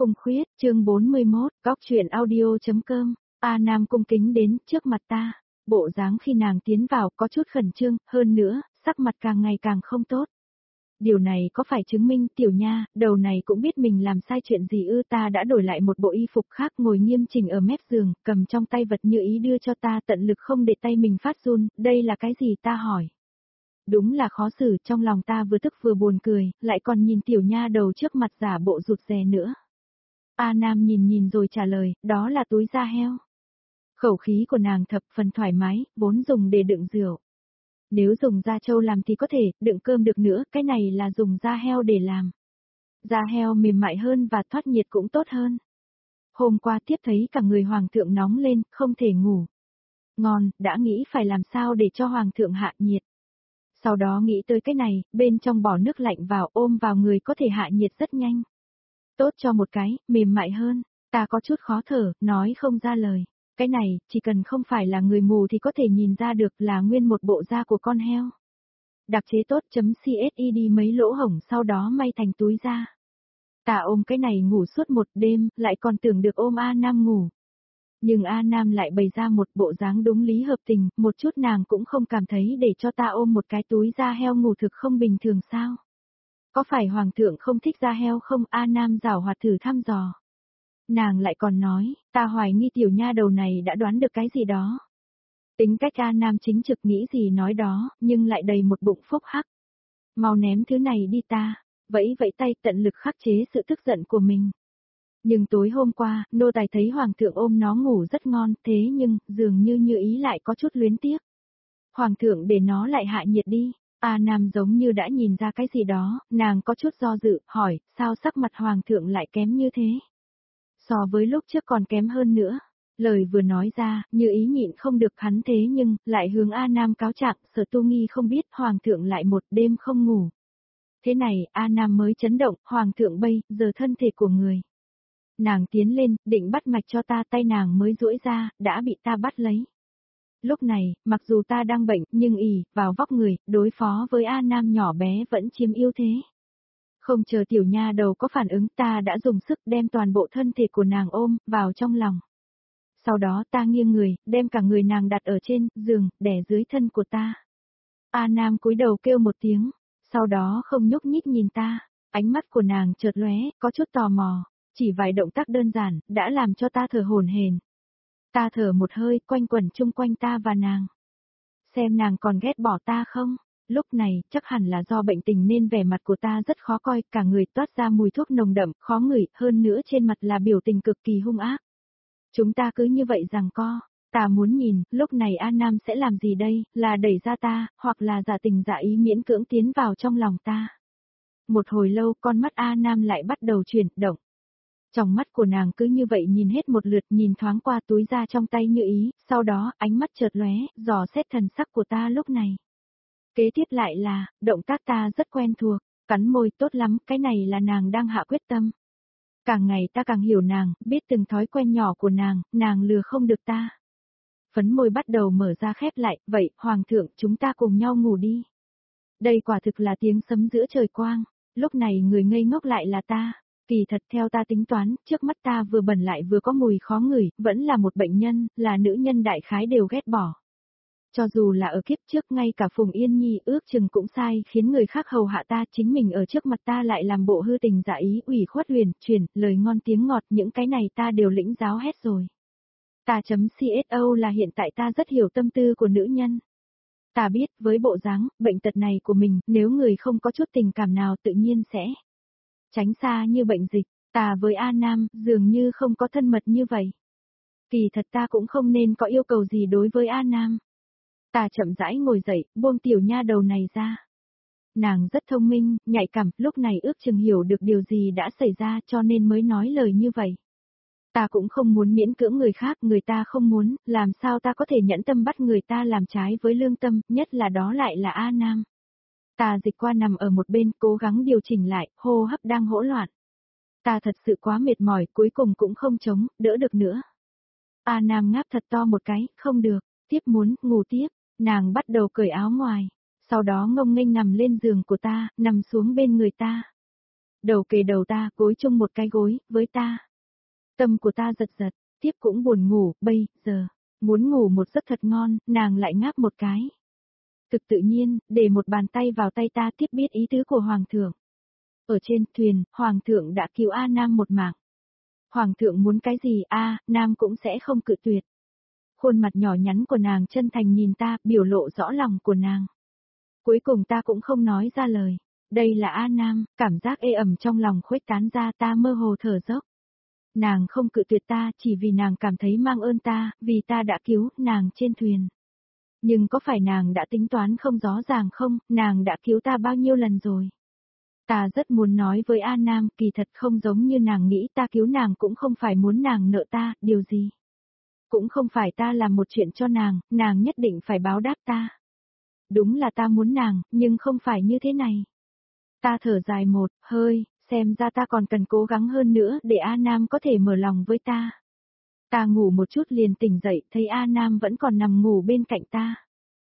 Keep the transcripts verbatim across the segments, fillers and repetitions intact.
Cung Khuyết, chương bốn mươi mốt, góc chuyện audio.com, A Nam cung kính đến trước mặt ta, bộ dáng khi nàng tiến vào có chút khẩn trương, hơn nữa, sắc mặt càng ngày càng không tốt. Điều này có phải chứng minh tiểu nha, đầu này cũng biết mình làm sai chuyện gì ư? Ta đã đổi lại một bộ y phục khác, ngồi nghiêm chỉnh ở mép giường, cầm trong tay vật như ý đưa cho ta, tận lực không để tay mình phát run. Đây là cái gì? Ta hỏi. Đúng là khó xử, trong lòng ta vừa tức vừa buồn cười, lại còn nhìn tiểu nha đầu trước mặt giả bộ rụt rè nữa. A Nam nhìn nhìn rồi trả lời, đó là túi da heo. Khẩu khí của nàng thập phần thoải mái, vốn dùng để đựng rượu. Nếu dùng da trâu làm thì có thể, đựng cơm được nữa, cái này là dùng da heo để làm. Da heo mềm mại hơn và thoát nhiệt cũng tốt hơn. Hôm qua tiếp thấy cả người hoàng thượng nóng lên, không thể ngủ. Ngon, đã nghĩ phải làm sao để cho hoàng thượng hạ nhiệt. Sau đó nghĩ tới cái này, bên trong bỏ nước lạnh vào ôm vào người có thể hạ nhiệt rất nhanh. Tốt cho một cái, mềm mại hơn, ta có chút khó thở, nói không ra lời. Cái này, chỉ cần không phải là người mù thì có thể nhìn ra được là nguyên một bộ da của con heo. Đặc chế tốt chấm csid mấy lỗ hổng sau đó may thành túi da. Ta ôm cái này ngủ suốt một đêm, lại còn tưởng được ôm A Nam ngủ. Nhưng A Nam lại bày ra một bộ dáng đúng lý hợp tình, một chút nàng cũng không cảm thấy để cho ta ôm một cái túi da heo ngủ thực không bình thường sao. Có phải hoàng thượng không thích da heo không? A Nam giảo hoạt thử thăm dò. Nàng lại còn nói, ta hoài nghi tiểu nha đầu này đã đoán được cái gì đó. Tính cách A Nam chính trực nghĩ gì nói đó, nhưng lại đầy một bụng phúc hắc. Mau ném thứ này đi ta, vẫy vẫy tay tận lực khắc chế sự tức giận của mình. Nhưng tối hôm qua, nô tài thấy hoàng thượng ôm nó ngủ rất ngon, thế nhưng, dường như như ý lại có chút luyến tiếc. Hoàng thượng để nó lại hạ nhiệt đi. A Nam giống như đã nhìn ra cái gì đó, nàng có chút do dự, hỏi, sao sắc mặt hoàng thượng lại kém như thế? So với lúc trước còn kém hơn nữa. Lời vừa nói ra, như ý nhịn không được hắn thế nhưng, lại hướng A Nam cáo trạng, Sở Tu Nghi không biết hoàng thượng lại một đêm không ngủ. Thế này, A Nam mới chấn động, hoàng thượng bây, giờ thân thể của người. Nàng tiến lên, định bắt mạch cho ta, tay nàng mới duỗi ra, đã bị ta bắt lấy. Lúc này, mặc dù ta đang bệnh, nhưng ỉ, vào vóc người, đối phó với A Nam nhỏ bé vẫn chiếm ưu thế. Không chờ tiểu nha đầu có phản ứng, ta đã dùng sức đem toàn bộ thân thể của nàng ôm, vào trong lòng. Sau đó ta nghiêng người, đem cả người nàng đặt ở trên, giường, đè dưới thân của ta. A Nam cúi đầu kêu một tiếng, sau đó không nhúc nhích nhìn ta, ánh mắt của nàng chợt lóe, có chút tò mò, chỉ vài động tác đơn giản, đã làm cho ta thở hổn hển. Ta thở một hơi, quanh quẩn chung quanh ta và nàng. Xem nàng còn ghét bỏ ta không? Lúc này, chắc hẳn là do bệnh tình nên vẻ mặt của ta rất khó coi, cả người toát ra mùi thuốc nồng đậm, khó ngửi, hơn nữa trên mặt là biểu tình cực kỳ hung ác. Chúng ta cứ như vậy giằng co, ta muốn nhìn, lúc này A Nam sẽ làm gì đây, là đẩy ra ta, hoặc là giả tình giả ý miễn cưỡng tiến vào trong lòng ta. Một hồi lâu, con mắt A Nam lại bắt đầu chuyển động. Trong mắt của nàng cứ như vậy nhìn hết một lượt, nhìn thoáng qua túi da trong tay như ý, sau đó, ánh mắt chợt lóe, dò xét thần sắc của ta lúc này. Kế tiếp lại là, động tác ta rất quen thuộc, cắn môi tốt lắm, cái này là nàng đang hạ quyết tâm. Càng ngày ta càng hiểu nàng, biết từng thói quen nhỏ của nàng, nàng lừa không được ta. Phấn môi bắt đầu mở ra khép lại, vậy, hoàng thượng, chúng ta cùng nhau ngủ đi. Đây quả thực là tiếng sấm giữa trời quang, lúc này người ngây ngốc lại là ta. Kỳ thật theo ta tính toán, trước mắt ta vừa bẩn lại vừa có mùi khó ngửi, vẫn là một bệnh nhân, là nữ nhân đại khái đều ghét bỏ. Cho dù là ở kiếp trước ngay cả Phùng Yên Nhi ước chừng cũng sai, khiến người khác hầu hạ ta, chính mình ở trước mặt ta lại làm bộ hư tình giả ý, ủy khuất huyền, truyền, lời ngon tiếng ngọt, những cái này ta đều lĩnh giáo hết rồi. Ta chấm cso là hiện tại ta rất hiểu tâm tư của nữ nhân. Ta biết, với bộ dáng, bệnh tật này của mình, nếu người không có chút tình cảm nào tự nhiên sẽ tránh xa như bệnh dịch, ta với A Nam, dường như không có thân mật như vậy. Kỳ thật ta cũng không nên có yêu cầu gì đối với A Nam. Ta chậm rãi ngồi dậy, buông tiểu nha đầu này ra. Nàng rất thông minh, nhạy cảm, lúc này ước chừng hiểu được điều gì đã xảy ra cho nên mới nói lời như vậy. Ta cũng không muốn miễn cưỡng người khác, người ta không muốn, làm sao ta có thể nhẫn tâm bắt người ta làm trái với lương tâm, nhất là đó lại là A Nam. Ta dịch qua nằm ở một bên, cố gắng điều chỉnh lại, hô hấp đang hỗn loạn. Ta thật sự quá mệt mỏi, cuối cùng cũng không chống, đỡ được nữa. A Nam ngáp thật to một cái, không được, tiếp muốn, ngủ tiếp, nàng bắt đầu cởi áo ngoài, sau đó ngông nghênh nằm lên giường của ta, nằm xuống bên người ta. Đầu kề đầu ta, gối chung một cái gối, với ta. Tâm của ta giật giật, tiếp cũng buồn ngủ, bây giờ, muốn ngủ một giấc thật ngon, nàng lại ngáp một cái. Thực tự nhiên, để một bàn tay vào tay ta tiếp biết ý tứ của Hoàng thượng. Ở trên thuyền, Hoàng thượng đã cứu A Nam một mạng. Hoàng thượng muốn cái gì A, Nam cũng sẽ không cự tuyệt. Khuôn mặt nhỏ nhắn của nàng chân thành nhìn ta, biểu lộ rõ lòng của nàng. Cuối cùng ta cũng không nói ra lời. Đây là A Nam, cảm giác ê ẩm trong lòng khuếch tán ra, ta mơ hồ thở dốc. Nàng không cự tuyệt ta chỉ vì nàng cảm thấy mang ơn ta, vì ta đã cứu nàng trên thuyền. Nhưng có phải nàng đã tính toán không rõ ràng không, nàng đã cứu ta bao nhiêu lần rồi. Ta rất muốn nói với A Nam, kỳ thật không giống như nàng nghĩ, ta cứu nàng cũng không phải muốn nàng nợ ta, điều gì. Cũng không phải ta làm một chuyện cho nàng, nàng nhất định phải báo đáp ta. Đúng là ta muốn nàng, nhưng không phải như thế này. Ta thở dài một hơi, xem ra ta còn cần cố gắng hơn nữa để A Nam có thể mở lòng với ta. Ta ngủ một chút liền tỉnh dậy, thấy A Nam vẫn còn nằm ngủ bên cạnh ta.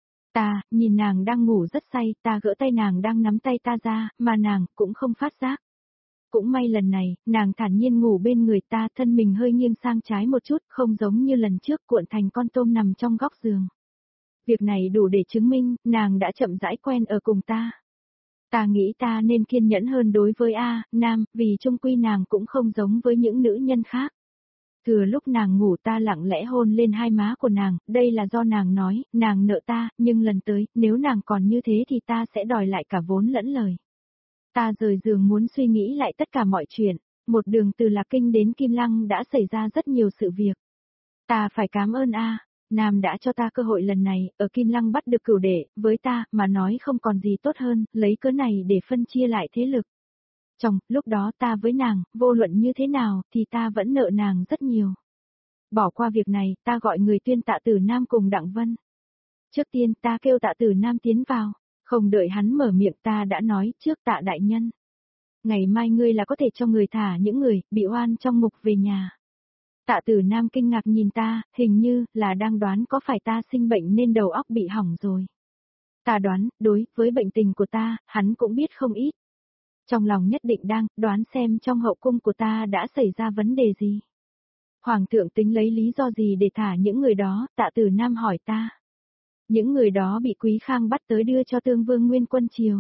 Ta, nhìn nàng đang ngủ rất say, ta gỡ tay nàng đang nắm tay ta ra, mà nàng cũng không phát giác. Cũng may lần này, nàng thản nhiên ngủ bên người ta, thân mình hơi nghiêng sang trái một chút, không giống như lần trước cuộn thành con tôm nằm trong góc giường. Việc này đủ để chứng minh, nàng đã chậm rãi quen ở cùng ta. Ta nghĩ ta nên kiên nhẫn hơn đối với A, Nam, vì chung quy nàng cũng không giống với những nữ nhân khác. Thừa lúc nàng ngủ ta lặng lẽ hôn lên hai má của nàng, đây là do nàng nói, nàng nợ ta, nhưng lần tới, nếu nàng còn như thế thì ta sẽ đòi lại cả vốn lẫn lời. Ta rời giường muốn suy nghĩ lại tất cả mọi chuyện, một đường từ Lạc Kinh đến Kim Lăng đã xảy ra rất nhiều sự việc. Ta phải cảm ơn A, Nam đã cho ta cơ hội lần này, ở Kim Lăng bắt được cửu đệ, với ta, mà nói không còn gì tốt hơn, lấy cớ này để phân chia lại thế lực. Trong, lúc đó ta với nàng, vô luận như thế nào, thì ta vẫn nợ nàng rất nhiều. Bỏ qua việc này, ta gọi người tuyên Tạ Tử Nam cùng Đặng Vân. Trước tiên ta kêu Tạ Tử Nam tiến vào, không đợi hắn mở miệng ta đã nói trước Tạ đại nhân. Ngày mai ngươi là có thể cho người thả những người bị oan trong ngục về nhà. Tạ Tử Nam kinh ngạc nhìn ta, hình như là đang đoán có phải ta sinh bệnh nên đầu óc bị hỏng rồi. Ta đoán, đối với bệnh tình của ta, hắn cũng biết không ít. Trong lòng nhất định đang đoán xem trong hậu cung của ta đã xảy ra vấn đề gì. Hoàng thượng tính lấy lý do gì để thả những người đó, Tạ Tử Nam hỏi ta. Những người đó bị Quý Khang bắt tới đưa cho Tương Vương Nguyên Quân Triều.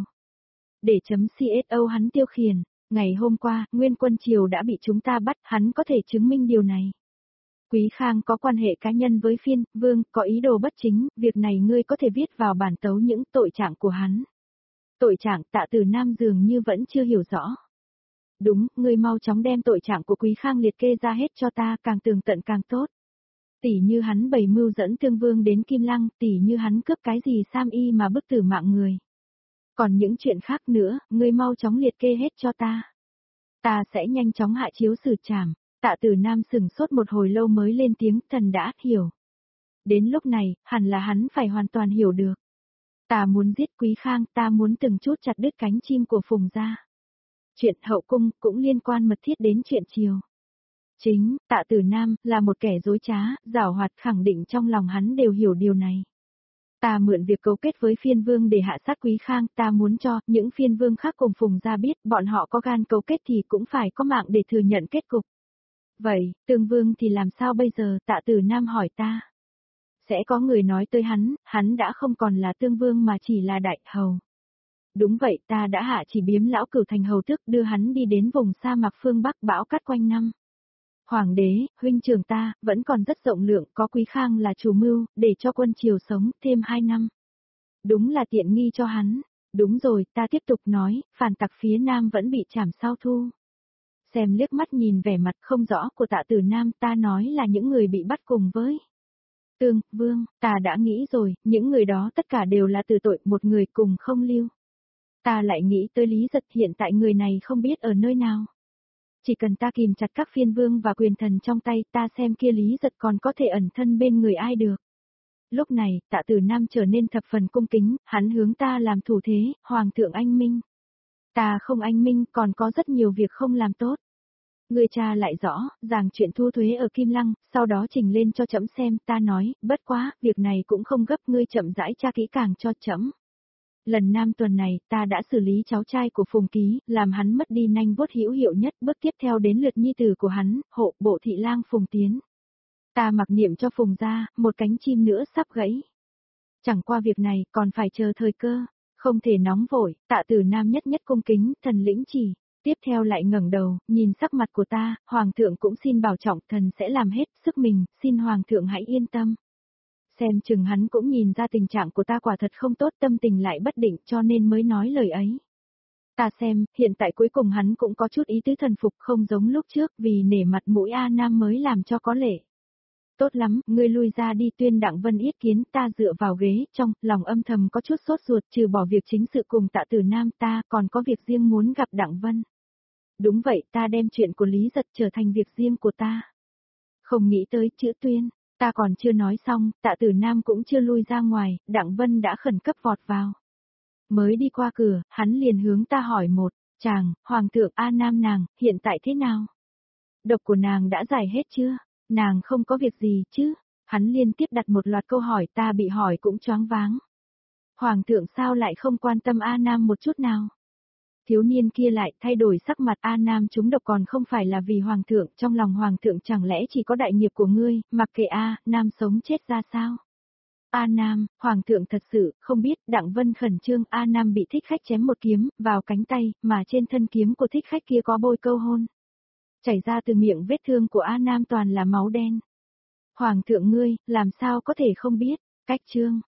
Để chấm xô hắn tiêu khiển, ngày hôm qua, Nguyên Quân Triều đã bị chúng ta bắt, hắn có thể chứng minh điều này. Quý Khang có quan hệ cá nhân với Phiên, Vương, có ý đồ bất chính, việc này ngươi có thể viết vào bản tấu những tội trạng của hắn. Tội trạng Tạ Tử Nam dường như vẫn chưa hiểu rõ. Đúng, ngươi mau chóng đem tội trạng của Quý Khang liệt kê ra hết cho ta, càng tường tận càng tốt. Tỷ như hắn bày mưu dẫn Tương Vương đến Kim Lăng, tỷ như hắn cướp cái gì Sam Y mà bức tử mạng người. Còn những chuyện khác nữa, ngươi mau chóng liệt kê hết cho ta. Ta sẽ nhanh chóng hạ chiếu xử trảm. Tạ Tử Nam sừng sốt một hồi lâu mới lên tiếng, thần đã hiểu. Đến lúc này, hẳn là hắn phải hoàn toàn hiểu được. Ta muốn giết Quý Khang, ta muốn từng chút chặt đứt cánh chim của Phùng gia. Chuyện hậu cung cũng liên quan mật thiết đến chuyện triều. Chính, Tạ Tử Nam, là một kẻ dối trá, giảo hoạt, khẳng định trong lòng hắn đều hiểu điều này. Ta mượn việc cấu kết với Phiên Vương để hạ sát Quý Khang, ta muốn cho những Phiên Vương khác cùng Phùng gia biết, bọn họ có gan cấu kết thì cũng phải có mạng để thừa nhận kết cục. Vậy, Tương Vương thì làm sao bây giờ, Tạ Tử Nam hỏi ta. Sẽ có người nói tới hắn, hắn đã không còn là Tương Vương mà chỉ là Đại Hầu. Đúng vậy, ta đã hạ chỉ biếm lão Cửu thành hầu tước đưa hắn đi đến vùng sa mạc phương Bắc bão cát quanh năm. Hoàng đế, huynh trưởng ta, vẫn còn rất rộng lượng, có Quý Khang là chủ mưu, để cho quân triều sống thêm hai năm. Đúng là tiện nghi cho hắn. Đúng rồi, ta tiếp tục nói, phản tặc phía Nam vẫn bị trảm sao thu. Xem liếc mắt nhìn vẻ mặt không rõ của Tạ Tử Nam, ta nói là những người bị bắt cùng với Tương Vương, ta đã nghĩ rồi, những người đó tất cả đều là từ tội, một người cùng không lưu. Ta lại nghĩ tới Lý Giật, hiện tại người này không biết ở nơi nào. Chỉ cần ta kìm chặt các phiên vương và quyền thần trong tay, ta xem kia Lý Giật còn có thể ẩn thân bên người ai được. Lúc này, Tạ Tử Nam trở nên thập phần cung kính, hắn hướng ta làm thủ thế, Hoàng thượng anh minh. Ta không anh minh, còn có rất nhiều việc không làm tốt. Người cha lại rõ, ràng chuyện thu thuế ở Kim Lăng, sau đó trình lên cho trẫm xem, ta nói, bất quá, việc này cũng không gấp, ngươi chậm rãi tra kỹ càng cho trẫm. lần Nam tuần này ta đã xử lý cháu trai của Phùng Ký, làm hắn mất đi nanh vuốt hữu hiệu nhất, bước tiếp theo đến lượt nhi tử của hắn, hộ bộ thị lang Phùng Tiến. Ta mặc niệm cho Phùng gia, một cánh chim nữa sắp gãy. Chẳng qua việc này còn phải chờ thời cơ, không thể nóng vội, Tạ Tử Nam nhất nhất cung kính, thần lĩnh chỉ. Tiếp theo lại ngẩng đầu, nhìn sắc mặt của ta, Hoàng thượng cũng xin bảo trọng, thần sẽ làm hết sức mình, xin Hoàng thượng hãy yên tâm. Xem chừng hắn cũng nhìn ra tình trạng của ta quả thật không tốt, tâm tình lại bất định cho nên mới nói lời ấy. Ta xem, hiện tại cuối cùng hắn cũng có chút ý tứ thần phục, không giống lúc trước, vì nể mặt mũi A Nam mới làm cho có lệ. Tốt lắm, ngươi lui ra đi, Tuyên Đặng Vân yết kiến. Ta dựa vào ghế, trong lòng âm thầm có chút sốt ruột, trừ bỏ việc chính sự cùng Tạ Tử Nam, ta còn có việc riêng muốn gặp Đặng Vân. Đúng vậy, ta đem chuyện của Lý Giật trở thành việc riêng của ta. Không nghĩ tới chữ Tuyên, ta còn chưa nói xong, Tạ Tử Nam cũng chưa lui ra ngoài, Đặng Vân đã khẩn cấp vọt vào. Mới đi qua cửa, hắn liền hướng ta hỏi một, chàng, Hoàng thượng A Nam nàng, hiện tại thế nào? Độc của nàng đã giải hết chưa? Nàng không có việc gì chứ? Hắn liên tiếp đặt một loạt câu hỏi, ta bị hỏi cũng choáng váng. Hoàng thượng sao lại không quan tâm A Nam một chút nào? Thiếu niên kia lại thay đổi sắc mặt, A Nam trúng độc còn không phải là vì Hoàng thượng, trong lòng Hoàng thượng chẳng lẽ chỉ có đại nghiệp của ngươi, mặc kệ A Nam sống chết ra sao? A Nam, Hoàng thượng thật sự không biết. Đặng Vân khẩn trương. A Nam bị thích khách chém một kiếm vào cánh tay, mà trên thân kiếm của thích khách kia có bôi câu hôn. Chảy ra từ miệng vết thương của A Nam toàn là máu đen. Hoàng thượng ngươi, làm sao có thể không biết? Cách chương